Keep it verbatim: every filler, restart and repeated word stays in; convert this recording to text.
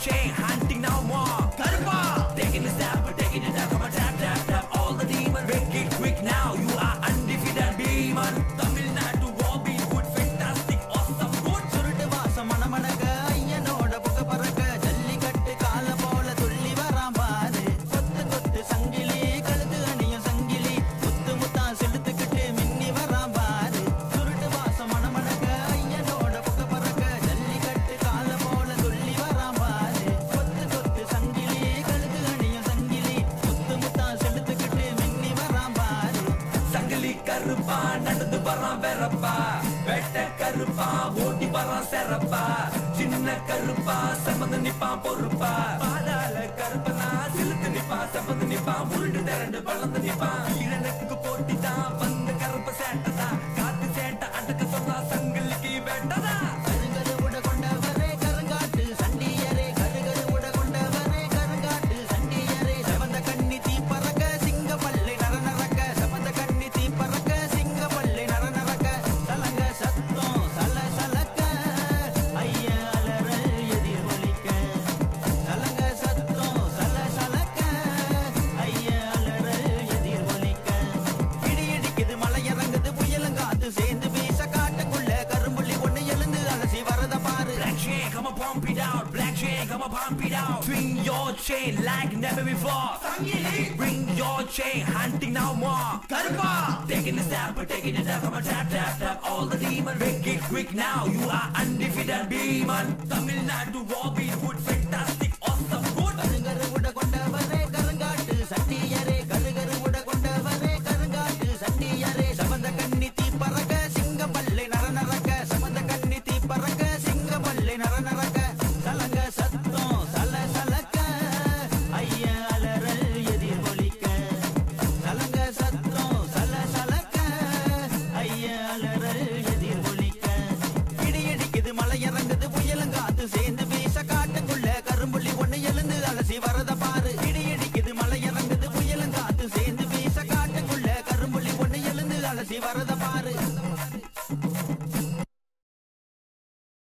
chain, hunting now more. Karma, taking a step, taking it down, come on, tap, tap, tap. All the demons, make it quick now. You are undefeated demon. Tamil Nadu, Bobby, good, fantastic, awesome, good. சுருட்டு வாசம் மணமணக்க ஐயனோட புக பறக்க ஜல்லிக்கட்டு கால போல துள்ளி வரான் பாரு. கொத்து கொத்து சங்கிலி கழுத்து அணியும் சங்கிலி முத்து முத்தா செலுத்துக்கிட்டு மின்னி வரான் பாரு. சுருட்டு வாசம் மணமணக்க ஐயனோட புக பறக்க ஜல்லிக்கட்டு கால போல துள்ளி வரான் பாரு. கொத்து கொத்து சங்கிலி கழுத்து அணியும் சங்கிலி முத்து முத்தா செலுத்துக்கிட்டு மின்னி வரான் பாரு. சங்கிலி கருப்பா நடந்து வரான் வெறப்பா, வெட்ட கருப்பா ஓட்டி வரான் செரப்பா, சின்ன கருப்பா செமந்து நிப்பான் பொறுப்பா, பாதாள கருப்பனா சிலுத்து நிப்பான் செமந்து நிப்பான் உருண்டு திரண்டு வளர்ந்து நிப்பான். இளனுக்கு போட்டி தான் வந்த கருப்ப சேட்டதா, காத்து சேட்ட அடக்க சொன்னா சங்கிலிக்கு வெட்டதா. கருங்கரு உட கொண்டவரே கருங்காட்டு சண்டியரே, கருகரு உட கொண்டவரே கருங்காட்டு சண்டியரே. செவந்த கண்ணி தீ பறக்க சிங்க பல்லை நர நரக்க, செவந்த கண்ணி தீ பறக்க சிங்க பல்லை நர நரக்க. சலங்க சத்தம் சல சலக்க ஐய அலறல் எதிர் ஒலிக்க. சலங்க சத்தம் சல சலக்க ஐய அலறல் எதிர் ஒலிக்க. இடி இடிக்குது மலை இறங்குது புயலங்காத்து சேர்ந்து வீச காட்டுக்குள்ள கரும்புள்ளி ஒண்ணு எழுந்து அலசி வரத பாரு. Black chain, come on pump it out. Black chain, come on pump it out. Swing your chain like never before. Bring your chain, hunting now more. Karma, taking a step, taking it down, come on tap, tap, tap. All the demons, make it quick now. You are undefeated demon. Tamil Nadu, Bobby, good, fantastic, awesome, good. கருங்கரு உட கொண்டவரே கருங்காட்டு சண்டியரே, கருகரு உட கொண்டவரே கருங்காட்டு சண்டியரே. சமந்த கண்ணி தீ பறக்க சிங்க பல்லை நர நரக்க, சமந்த கண்ணி தீ பறக்க சிங்க பல்லை நர நரக்க. சலங்க சத்தம் சல சலக்க ஐய அலறல் எதிர் ஒலிக்க. சலங்க சத்தம் சல சலக்க ஐய அலறல் எதிர் ஒலிக்க. இடி இடிக்குது மலை இறங்குது புயலங்காத்து சேர்ந்து வீச காட்டுக்குள்ள கரும்புள்ளி ஒண்ணு எழுந்து அலசி வரத பாரு. இடி இடிக்குது மலை இறங்குது புயலங்காத்து சேர்ந்து வீச காட்டுக்குள்ள கரும்புள்ளி ஒண்ணு எழுந்து அலசி வரத